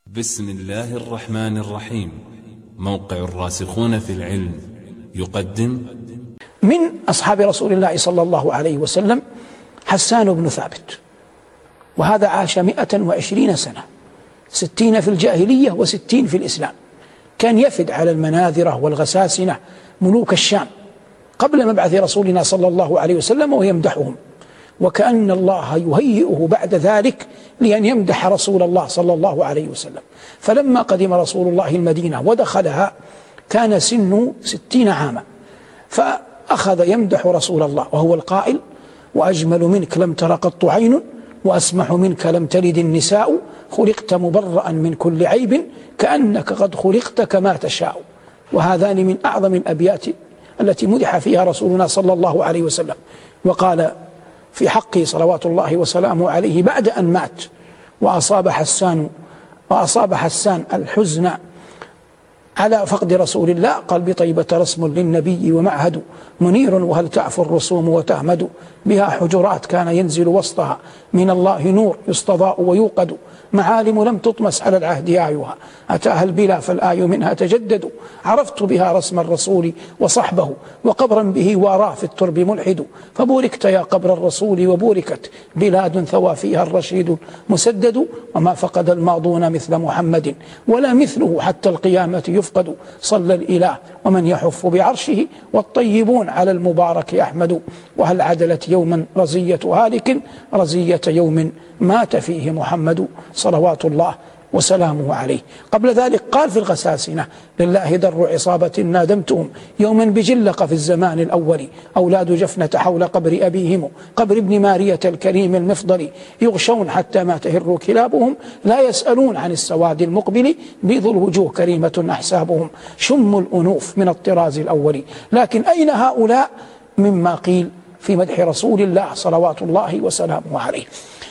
بسم الله الرحمن الرحيم. موقع الراسخون في العلم يقدم من أصحاب رسول الله صلى الله عليه وسلم حسان بن ثابت، وهذا عاش 120 سنة، 60 في الجاهلية و60 في الإسلام. كان يفد على المناذرة والغساسنة ملوك الشام قبل مبعث رسولنا صلى الله عليه وسلم ويمدحهم، وكأن الله يهيئه بعد ذلك لأن يمدح رسول الله صلى الله عليه وسلم. فلما قدم رسول الله المدينة ودخلها كان سنه 60 عاما، فأخذ يمدح رسول الله وهو القائل: وأجمل منك لم تر قط عين، وأسمح منك لم تلد النساء، خلقت مبرأ من كل عيب، كأنك قد خلقت كما تشاء. وهذان من أعظم الأبيات التي مدح فيها رسولنا صلى الله عليه وسلم. وقال في حقه صلوات الله وسلامه عليه بعد أن مات وأصاب حسان الحزن على فقد رسول الله، قال: بطيبة رسم للنبي ومعهد منير، وهل تعفو الرسوم وتهمد، بها حجرات كان ينزل وسطها من الله نور يستضاء ويوقد، معالم لم تطمس على العهد آيها، أتاها البلا فالآي منها تجدد، عرفت بها رسم الرسول وصحبه، وقبرا به واراه في الترب ملحد، فبوركت يا قبر الرسول وبوركت بلاد ثوى فيها الرشيد مسدد، وما فقد الماضون مثل محمد ولا مثله حتى القيامة يفقد، صلى الإله ومن يحف بعرشه والطيبون على المبارك أحمد، وهل عدلت يوما رزية هالك رزية يوم مات فيه محمد صلوات الله وسلامه عليه. قبل ذلك قال في الغساسنة: لله در عصابة نادمتهم يوما بجلق في الزمان الأول، أولاد جفنة حول قبر أبيهم قبر ابن مارية الكريم المفضل، يغشون حتى ما تهر كلابهم، لا يسألون عن السواد المقبل، بيض الوجوه كريمة أحسابهم، شم الأنوف من الطراز الأول. لكن أين هؤلاء مما قيل في مدح رسول الله صلوات الله وسلامه عليه؟